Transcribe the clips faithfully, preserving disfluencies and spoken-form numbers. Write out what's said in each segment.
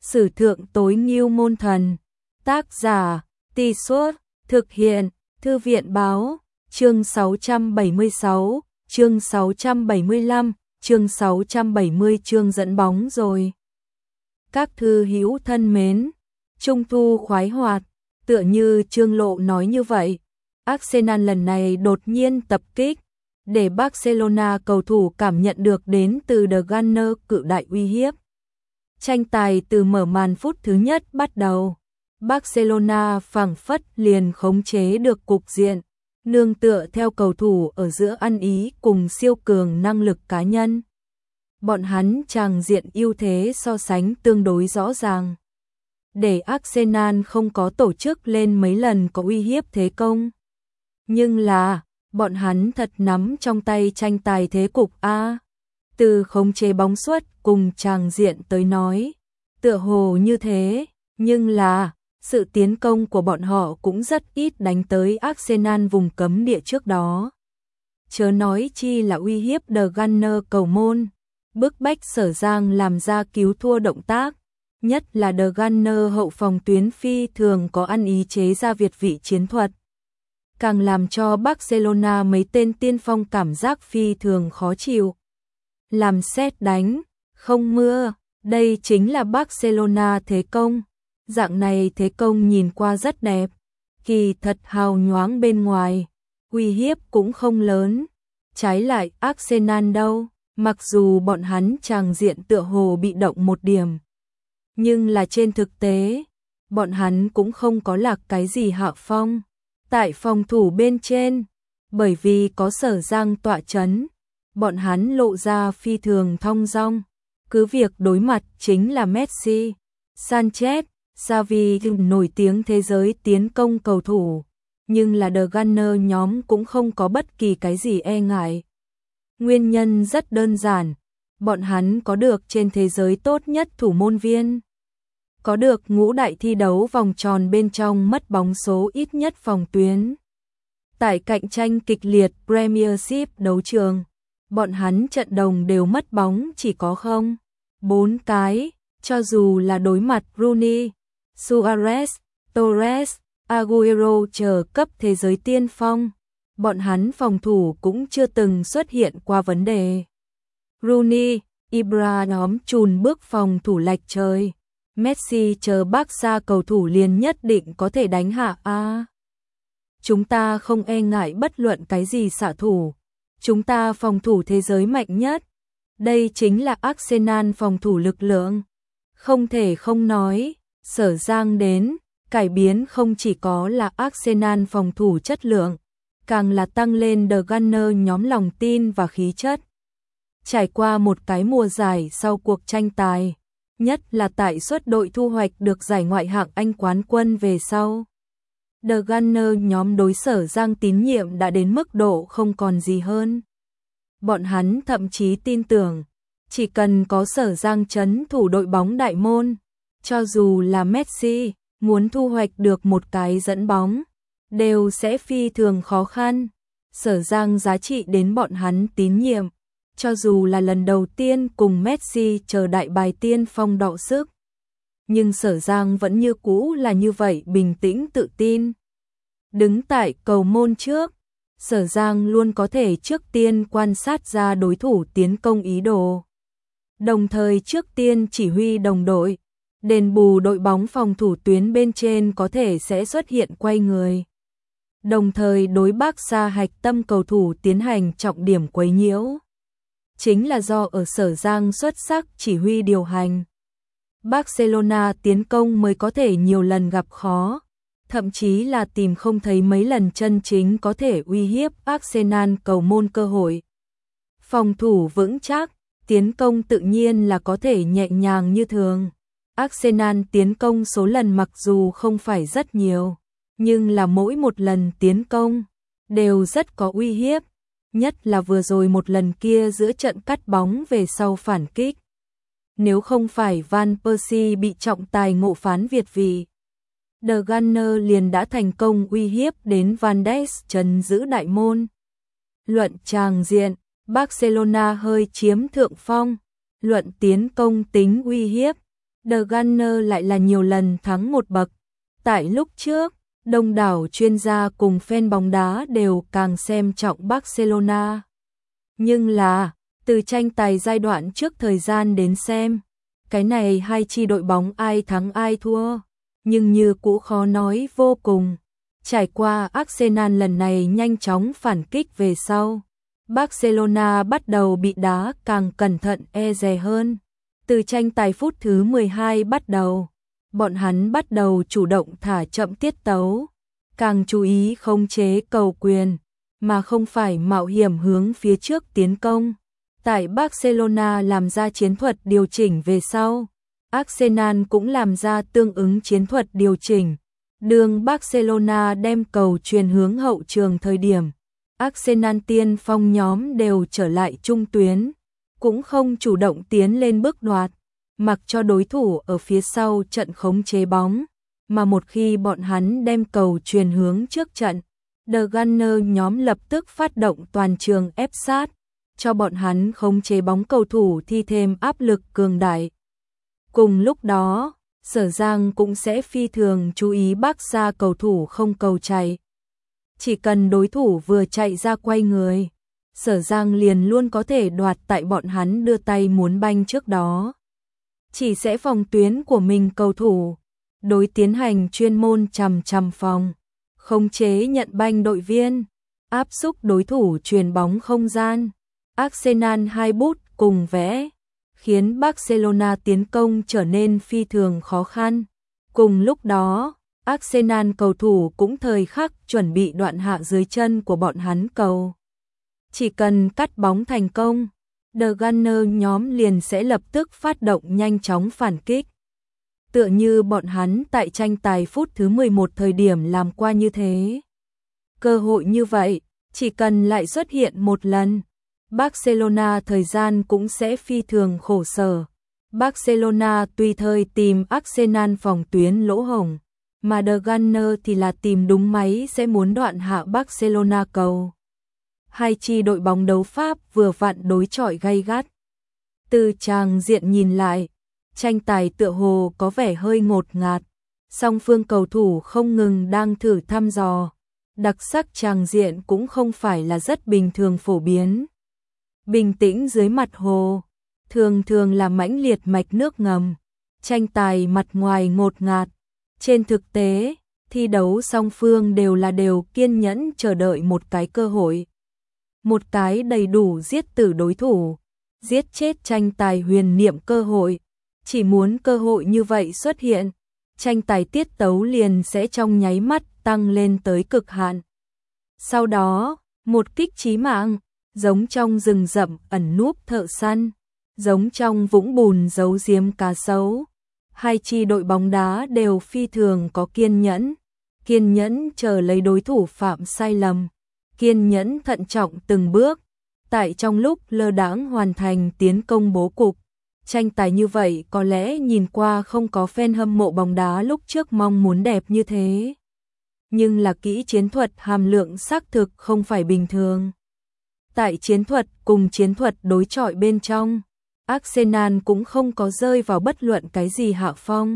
Sử thượng tối ngưu môn thần. Tác giả, Tì Suốt, thực hiện, Thư viện báo, chương sáu trăm bảy mươi sáu, chương sáu trăm bảy mươi lăm, chương sáu trăm bảy mươi chương dẫn bóng rồi. Các thư hữu thân mến, Trung thu khoái hoạt, tựa như Trương Lộ nói như vậy. Arsenal lần này đột nhiên tập kích, để Barcelona cầu thủ cảm nhận được đến từ The Gunners cự đại uy hiếp. Tranh tài từ mở màn phút thứ nhất bắt đầu, Barcelona phảng phất liền khống chế được cục diện, nương tựa theo cầu thủ ở giữa ăn ý cùng siêu cường năng lực cá nhân. Bọn hắn tràng diện ưu thế so sánh tương đối rõ ràng, để Arsenal không có tổ chức lên mấy lần có uy hiếp thế công. Nhưng là, bọn hắn thật nắm trong tay tranh tài thế cục A. Từ khống chế bóng suất cùng tràng diện tới nói, tựa hồ như thế, nhưng là, sự tiến công của bọn họ cũng rất ít đánh tới Arsenal vùng cấm địa trước đó. Chớ nói chi là uy hiếp The Gunners cầu môn, bức bách Sở Giang làm ra cứu thua động tác, nhất là The Gunners hậu phòng tuyến phi thường có ăn ý chế ra việt vị chiến thuật. Càng làm cho Barcelona mấy tên tiên phong cảm giác phi thường khó chịu. Làm sét đánh, không mưa, đây chính là Barcelona thế công. Dạng này thế công nhìn qua rất đẹp, kỳ thật hào nhoáng bên ngoài, uy hiếp cũng không lớn. Trái lại Arsenal đâu, mặc dù bọn hắn tràng diện tựa hồ bị động một điểm, nhưng là trên thực tế, bọn hắn cũng không có lạc cái gì hạ phong. Tại phòng thủ bên trên, bởi vì có Sở Giang tọa chấn, bọn hắn lộ ra phi thường thong dong, cứ việc đối mặt chính là Messi, Sanchez, Xavi nổi tiếng thế giới tiến công cầu thủ, nhưng là The Gunners nhóm cũng không có bất kỳ cái gì e ngại. Nguyên nhân rất đơn giản, bọn hắn có được trên thế giới tốt nhất thủ môn viên, có được ngũ đại thi đấu vòng tròn bên trong mất bóng số ít nhất phòng tuyến. Tại cạnh tranh kịch liệt Premiership đấu trường, bọn hắn trận đồng đều mất bóng chỉ có không, bốn cái, cho dù là đối mặt Rooney, Suarez, Torres, Aguero chờ cấp thế giới tiên phong, bọn hắn phòng thủ cũng chưa từng xuất hiện qua vấn đề. Rooney, Ibra nhóm chùn bước phòng thủ lệch trời, Messi chờ Barca cầu thủ liền nhất định có thể đánh hạ a. Chúng ta không e ngại bất luận cái gì xạ thủ, chúng ta phòng thủ thế giới mạnh nhất. Đây chính là Arsenal phòng thủ lực lượng. Không thể không nói, Sở Giang đến, cải biến không chỉ có là Arsenal phòng thủ chất lượng, càng là tăng lên The Gunners nhóm lòng tin và khí chất. Trải qua một cái mùa giải sau cuộc tranh tài, nhất là tại suất đội thu hoạch được giải ngoại hạng Anh quán quân về sau, The Gunners nhóm đối Sở Giang tín nhiệm đã đến mức độ không còn gì hơn. Bọn hắn thậm chí tin tưởng, chỉ cần có Sở Giang trấn thủ đội bóng đại môn, cho dù là Messi muốn thu hoạch được một cái dẫn bóng, đều sẽ phi thường khó khăn. Sở Giang giá trị đến bọn hắn tín nhiệm, cho dù là lần đầu tiên cùng Messi chờ đại bài tiên phong đọ sức. Nhưng Sở Giang vẫn như cũ là như vậy bình tĩnh tự tin. Đứng tại cầu môn trước, Sở Giang luôn có thể trước tiên quan sát ra đối thủ tiến công ý đồ, đồng thời trước tiên chỉ huy đồng đội, đền bù đội bóng phòng thủ tuyến bên trên có thể sẽ xuất hiện quay người. Đồng thời đối Barca hạch tâm cầu thủ tiến hành trọng điểm quấy nhiễu. Chính là do ở Sở Giang xuất sắc chỉ huy điều hành, Barcelona tiến công mới có thể nhiều lần gặp khó, thậm chí là tìm không thấy mấy lần chân chính có thể uy hiếp Arsenal cầu môn cơ hội. Phòng thủ vững chắc, tiến công tự nhiên là có thể nhẹ nhàng như thường. Arsenal tiến công số lần mặc dù không phải rất nhiều, nhưng là mỗi một lần tiến công đều rất có uy hiếp, nhất là vừa rồi một lần kia giữa trận cắt bóng về sau phản kích. Nếu không phải Van Persie bị trọng tài ngộ phán việt vị, The Gunners liền đã thành công uy hiếp đến Van Dijk trấn giữ đại môn. Luận tràng diện, Barcelona hơi chiếm thượng phong, luận tiến công tính uy hiếp, The Gunners lại là nhiều lần thắng một bậc. Tại lúc trước, đông đảo chuyên gia cùng fan bóng đá đều càng xem trọng Barcelona. Nhưng là, từ tranh tài giai đoạn trước thời gian đến xem, cái này hai chi đội bóng ai thắng ai thua, nhưng như cũ khó nói vô cùng. Trải qua Arsenal lần này nhanh chóng phản kích về sau, Barcelona bắt đầu bị đá càng cẩn thận e dè hơn. Từ tranh tài phút thứ mười hai bắt đầu, bọn hắn bắt đầu chủ động thả chậm tiết tấu, càng chú ý khống chế cầu quyền, mà không phải mạo hiểm hướng phía trước tiến công. Tại Barcelona làm ra chiến thuật điều chỉnh về sau, Arsenal cũng làm ra tương ứng chiến thuật điều chỉnh. Đường Barcelona đem cầu truyền hướng hậu trường thời điểm, Arsenal tiên phong nhóm đều trở lại trung tuyến, cũng không chủ động tiến lên bước đoạt, mặc cho đối thủ ở phía sau trận khống chế bóng, mà một khi bọn hắn đem cầu truyền hướng trước trận, The Gunners nhóm lập tức phát động toàn trường ép sát, cho bọn hắn khống chế bóng cầu thủ thi thêm áp lực cường đại. Cùng lúc đó, Sở Giang cũng sẽ phi thường chú ý Barca cầu thủ không cầu chạy. Chỉ cần đối thủ vừa chạy ra quay người, Sở Giang liền luôn có thể đoạt tại bọn hắn đưa tay muốn banh trước đó. Chỉ sẽ phòng tuyến của mình cầu thủ, đối tiến hành chuyên môn chằm chằm phòng, khống chế nhận banh đội viên, áp xúc đối thủ truyền bóng không gian. Arsenal hai bút cùng vẽ, khiến Barcelona tiến công trở nên phi thường khó khăn. Cùng lúc đó, Arsenal cầu thủ cũng thời khắc chuẩn bị đoạn hạ dưới chân của bọn hắn cầu. Chỉ cần cắt bóng thành công, The Gunners nhóm liền sẽ lập tức phát động nhanh chóng phản kích. Tựa như bọn hắn tại tranh tài phút thứ mười một thời điểm làm qua như thế. Cơ hội như vậy, chỉ cần lại xuất hiện một lần, Barcelona thời gian cũng sẽ phi thường khổ sở. Barcelona tùy thời tìm Arsenal phòng tuyến lỗ hổng, mà The Gunners thì là tìm đúng máy sẽ muốn đoạn hạ Barcelona cầu. Hai chi đội bóng đấu Pháp vừa vặn đối chọi gay gắt. Từ tràng diện nhìn lại, tranh tài tựa hồ có vẻ hơi ngột ngạt, song phương cầu thủ không ngừng đang thử thăm dò. Đặc sắc tràng diện cũng không phải là rất bình thường phổ biến. Bình tĩnh dưới mặt hồ, thường thường là mãnh liệt mạch nước ngầm, tranh tài mặt ngoài ngột ngạt. Trên thực tế, thi đấu song phương đều là đều kiên nhẫn chờ đợi một cái cơ hội. Một cái đầy đủ giết tử đối thủ, giết chết tranh tài huyền niệm cơ hội. Chỉ muốn cơ hội như vậy xuất hiện, tranh tài tiết tấu liền sẽ trong nháy mắt tăng lên tới cực hạn. Sau đó, một kích chí mạng, giống trong rừng rậm ẩn núp thợ săn, giống trong vũng bùn giấu giếm cá sấu. Hai chi đội bóng đá đều phi thường có kiên nhẫn, kiên nhẫn chờ lấy đối thủ phạm sai lầm, kiên nhẫn thận trọng từng bước, tại trong lúc lơ đãng hoàn thành tiến công bố cục. Tranh tài như vậy có lẽ nhìn qua không có fan hâm mộ bóng đá lúc trước mong muốn đẹp như thế. Nhưng là kỹ chiến thuật hàm lượng xác thực không phải bình thường. Tại chiến thuật cùng chiến thuật đối chọi bên trong, Arsenal cũng không có rơi vào bất luận cái gì hạ phong.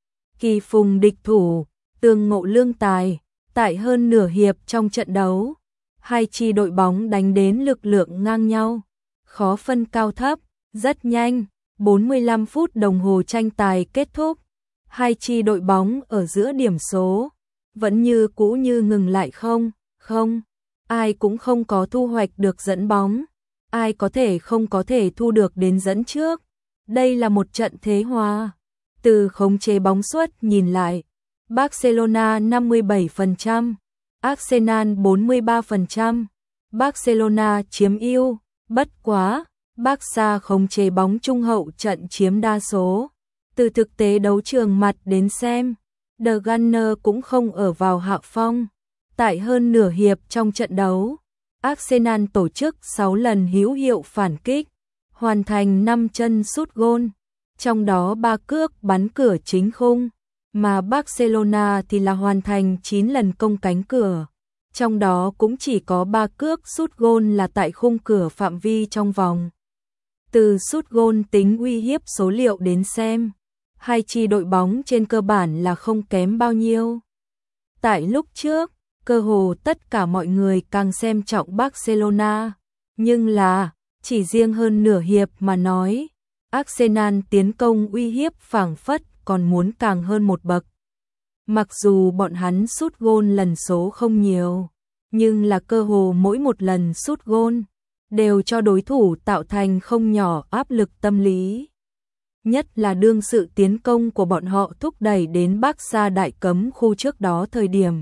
Kỳ phùng địch thủ, tương ngộ lương tài, tại hơn nửa hiệp trong trận đấu, hai chi đội bóng đánh đến lực lượng ngang nhau, khó phân cao thấp, rất nhanh, bốn mươi lăm phút đồng hồ tranh tài kết thúc, hai chi đội bóng ở giữa điểm số, vẫn như cũ như ngừng lại không, không, ai cũng không có thu hoạch được dẫn bóng. Ai có thể không có thể thu được đến dẫn trước. Đây là một trận thế hòa. Từ khống chế bóng suất nhìn lại, Barcelona năm mươi bảy phần trăm, Arsenal bốn mươi ba phần trăm. Barcelona chiếm ưu, bất quá, Barca khống chế bóng trung hậu trận chiếm đa số. Từ thực tế đấu trường mặt đến xem, The Gunners cũng không ở vào hạ phong. Tại hơn nửa hiệp trong trận đấu, Arsenal tổ chức sáu lần hữu hiệu phản kích, hoàn thành năm chân sút gôn, trong đó ba cước bắn cửa chính khung, mà Barcelona thì là hoàn thành chín lần công cánh cửa, trong đó cũng chỉ có ba cước sút gôn là tại khung cửa phạm vi trong vòng. Từ sút gôn tính uy hiếp số liệu đến xem, hai chi đội bóng trên cơ bản là không kém bao nhiêu. Tại lúc trước, cơ hồ tất cả mọi người càng xem trọng Barcelona, nhưng là, chỉ riêng hơn nửa hiệp mà nói, Arsenal tiến công uy hiếp phảng phất còn muốn càng hơn một bậc. Mặc dù bọn hắn sút gôn lần số không nhiều, nhưng là cơ hồ mỗi một lần sút gôn đều cho đối thủ tạo thành không nhỏ áp lực tâm lý. Nhất là đương sự tiến công của bọn họ thúc đẩy đến Barca đại cấm khu trước đó thời điểm.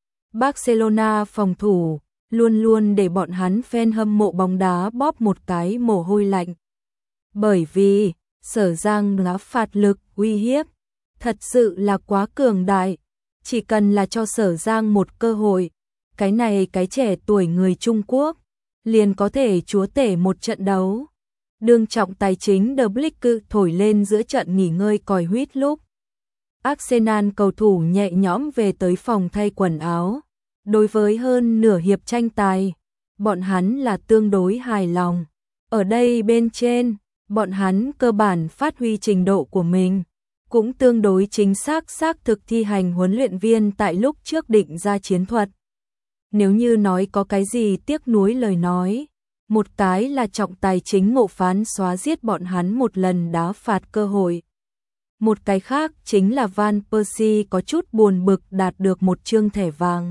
Barcelona phòng thủ luôn luôn để bọn hắn fan hâm mộ bóng đá bóp một cái mồ hôi lạnh. Bởi vì, Sở Giang đá phạt lực uy hiếp, thật sự là quá cường đại. Chỉ cần là cho Sở Giang một cơ hội, cái này cái trẻ tuổi người Trung Quốc, liền có thể chúa tể một trận đấu. Đương trọng tài chính The Blick thổi lên giữa trận nghỉ ngơi còi huýt lúc. Arsenal cầu thủ nhẹ nhõm về tới phòng thay quần áo. Đối với hơn nửa hiệp tranh tài, bọn hắn là tương đối hài lòng. Ở đây bên trên, bọn hắn cơ bản phát huy trình độ của mình, cũng tương đối chính xác xác thực thi hành huấn luyện viên tại lúc trước định ra chiến thuật. Nếu như nói có cái gì tiếc nuối lời nói, một cái là trọng tài chính ngộ phán xóa giết bọn hắn một lần đá phạt cơ hội. Một cái khác chính là Van Persie có chút buồn bực đạt được một chương thẻ vàng.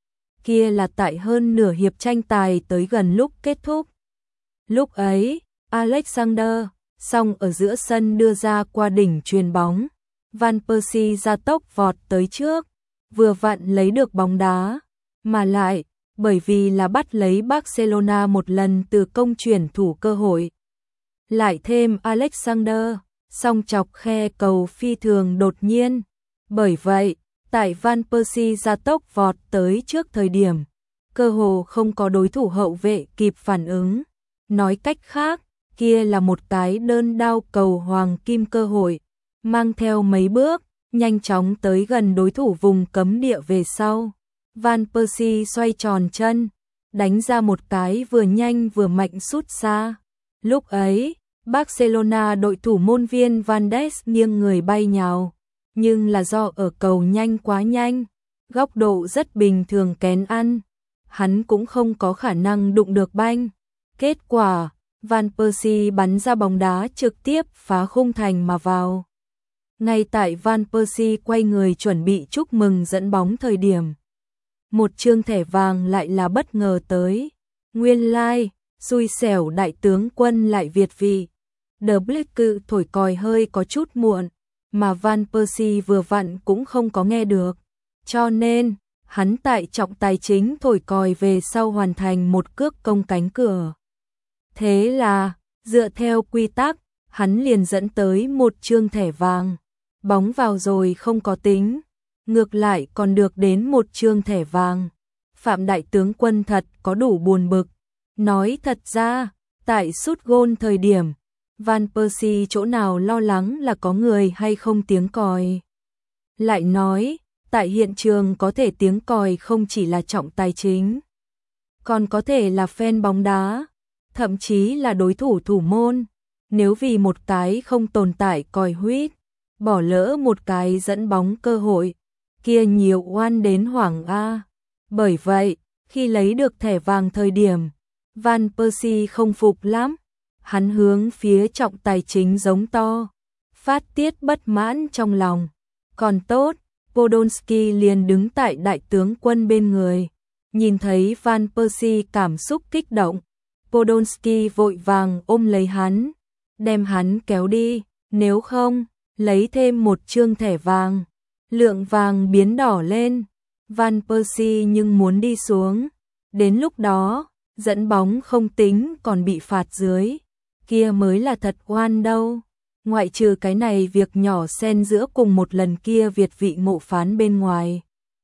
Kia là tại hơn nửa hiệp tranh tài tới gần lúc kết thúc. Lúc ấy, Alexander song ở giữa sân đưa ra qua đỉnh chuyền bóng. Van Persie ra tốc vọt tới trước, vừa vặn lấy được bóng đá, mà lại, bởi vì là bắt lấy Barcelona một lần từ công chuyển thủ cơ hội. Lại thêm Alexander, song chọc khe cầu phi thường đột nhiên. Bởi vậy, tại Van Persie ra tốc vọt tới trước thời điểm, cơ hồ không có đối thủ hậu vệ kịp phản ứng. Nói cách khác, kia là một cái đơn đao cầu hoàng kim cơ hội, mang theo mấy bước, nhanh chóng tới gần đối thủ vùng cấm địa về sau. Van Persie xoay tròn chân, đánh ra một cái vừa nhanh vừa mạnh sút xa. Lúc ấy, Barcelona đội thủ môn viên Van Dijk nghiêng người bay nhào, nhưng là do ở cầu nhanh quá nhanh, góc độ rất bình thường kén ăn, hắn cũng không có khả năng đụng được banh. Kết quả, Van Persie bắn ra bóng đá trực tiếp phá khung thành mà vào. Ngay tại Van Persie quay người chuẩn bị chúc mừng dẫn bóng thời điểm, một chương thẻ vàng lại là bất ngờ tới. Nguyên lai, like, xui xẻo đại tướng quân lại việt vị. The Blick thổi còi hơi có chút muộn, mà Van Persie vừa vặn cũng không có nghe được. Cho nên, hắn tại trọng tài chính thổi còi về sau hoàn thành một cước công cánh cửa. Thế là, dựa theo quy tắc, hắn liền dẫn tới một chương thẻ vàng. Bóng vào rồi không có tính, ngược lại còn được đến một chương thẻ vàng. Phạm đại tướng quân thật có đủ buồn bực. Nói thật ra, tại sút gôn thời điểm, Van Persie chỗ nào lo lắng là có người hay không tiếng còi. Lại nói, tại hiện trường có thể tiếng còi không chỉ là trọng tài chính, còn có thể là fan bóng đá, thậm chí là đối thủ thủ môn. Nếu vì một cái không tồn tại còi huýt, bỏ lỡ một cái dẫn bóng cơ hội, kia nhiều oan đến hoảng a. Bởi vậy, khi lấy được thẻ vàng thời điểm, Van Persie không phục lắm. Hắn hướng phía trọng tài chính giống to, phát tiết bất mãn trong lòng. Còn tốt, Podolski liền đứng tại đại tướng quân bên người. Nhìn thấy Van Persie cảm xúc kích động, Podolski vội vàng ôm lấy hắn, đem hắn kéo đi, nếu không, lấy thêm một chương thẻ vàng. Lượng vàng biến đỏ lên, Van Persie nhưng muốn đi xuống. Đến lúc đó, dẫn bóng không tính còn bị phạt dưới, kia mới là thật oan đâu. Ngoại trừ cái này việc nhỏ xen giữa cùng một lần kia việt vị ngộ phán bên ngoài,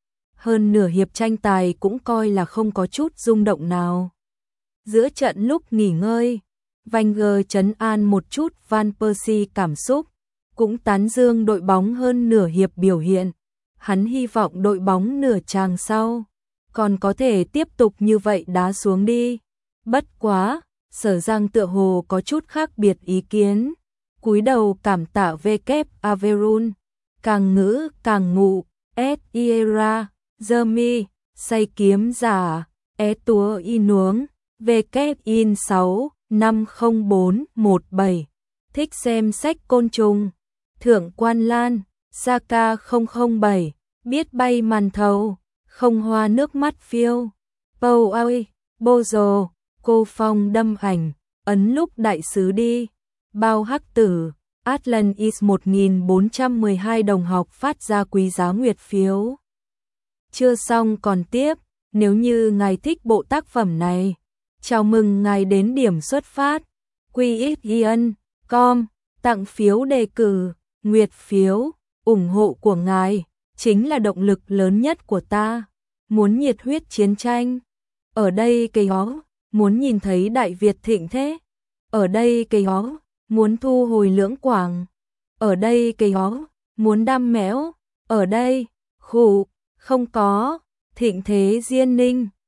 hơn nửa hiệp tranh tài cũng coi là không có chút rung động nào. Giữa trận lúc nghỉ ngơi, Wenger trấn an một chút Van Persie cảm xúc, cũng tán dương đội bóng hơn nửa hiệp biểu hiện. Hắn hy vọng đội bóng nửa chàng sau còn có thể tiếp tục như vậy đá xuống đi. Bất quá, Sở Giang tựa hồ có chút khác biệt ý kiến. Cúi đầu cảm tạ V kép Averun, càng ngữ càng ngụ, S Iera, Jeremy, say kiếm giả, é túa y nuống, V kép in sáu năm không bốn một bảy, thích xem sách côn trùng, Thượng Quan Lan, Saka không không bảy, biết bay màn thầu, không hoa nước mắt phiêu, Pâu ơi, bô rồ, cô phong đâm ảnh, ấn lúc đại sứ đi, bao hắc tử, Atlantis một nghìn bốn trăm mười hai đồng học phát ra quý giá nguyệt phiếu. Chưa xong còn tiếp, nếu như ngài thích bộ tác phẩm này, chào mừng ngài đến điểm xuất phát, quy ích ian chấm com, tặng phiếu đề cử, nguyệt phiếu, ủng hộ của ngài, chính là động lực lớn nhất của ta, muốn nhiệt huyết chiến tranh. Ở đây cây ó, muốn nhìn thấy Đại Việt thịnh thế. Ở đây cây ó, muốn thu hồi Lưỡng Quảng. Ở đây cây ó, muốn đam mẽo. Ở đây, khủ, không có, thịnh thế Diên Ninh.